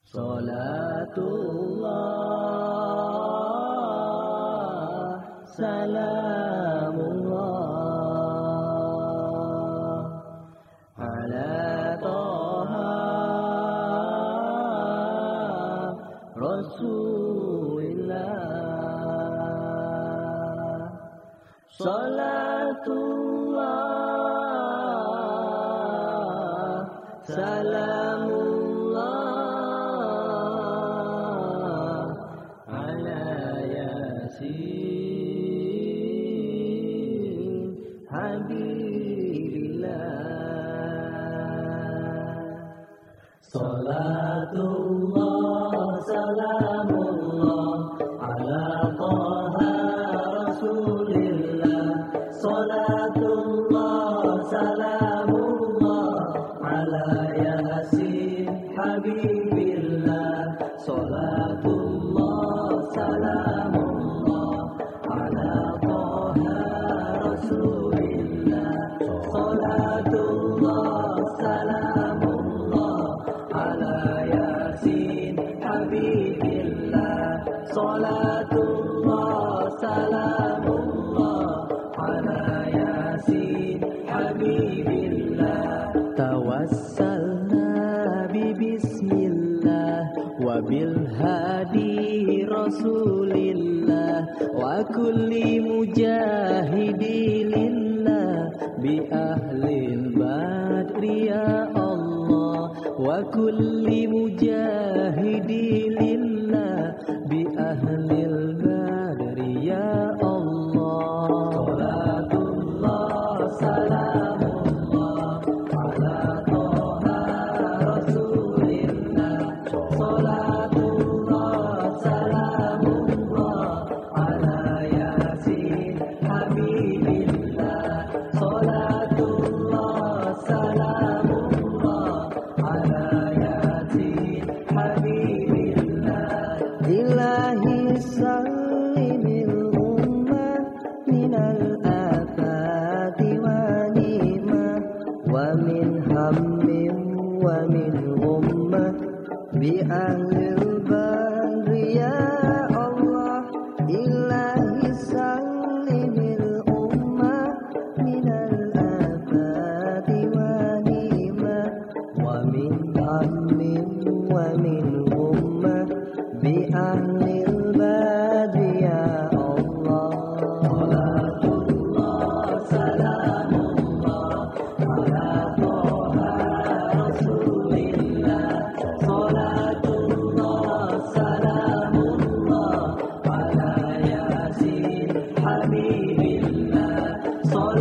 Salatullah, salamullah, ala Toha Rasulillah. Salatullah, salamullah, ala Yasin Habibillah. Salatullah, salamullah, ala Toha Rasulillah. Salatullah, salamullah, ala Yasin Habibillah. Salatullah, salamullah, ala Toha Rasulillah. Salatullah, salamullah, ala Yasin Habibillah. Salatullah, salamullah, ala Yasin Habibillah. Tawassalna bismillah wa bil hadi Rasulillah wa kulli mujahidilillah bi ahlil badri ya Allah, wa kulli mujahidilillah bi ahlil badri ya Allah. Salatullah, salamullah, ala Toha Rasulillah. Salatullah, salamullah, ala Yasin Habibillah. Salatullah, salamullah, ala Yasin Habibillah. Ilahi sallimil ummah minal afati wa nimah wa min hammin wa min ghummah bi ahlil badri ya Allah. Ilahi sallimil ummah minal afati wa nimah wa min hammin wa min ghummah bi ahlil badri ya Allah. Salatullah, salamullah, ala Toha Rasulillah. Salatullah, salamullah, ala Yasin Habibillah.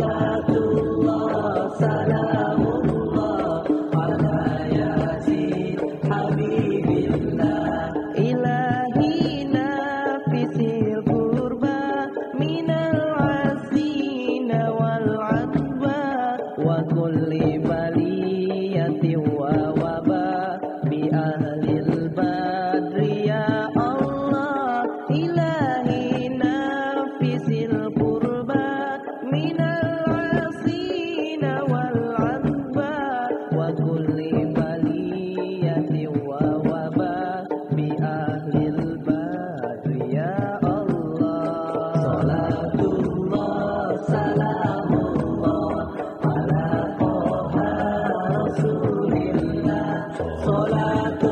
Salatullah, salamullah, ala Yasin Habibillah. Ilahi nafisil qurba minal asina wal adwa wa kulli baliyati wa waba bi ahlil badri ya Allah. Ilahi nafisil qurba minal asina wal adwa wa kulli baliyati wa waba bi ahlil badri ya Allah. Salatullah, salamullah, ala Toha Rasulillah. Salatullah,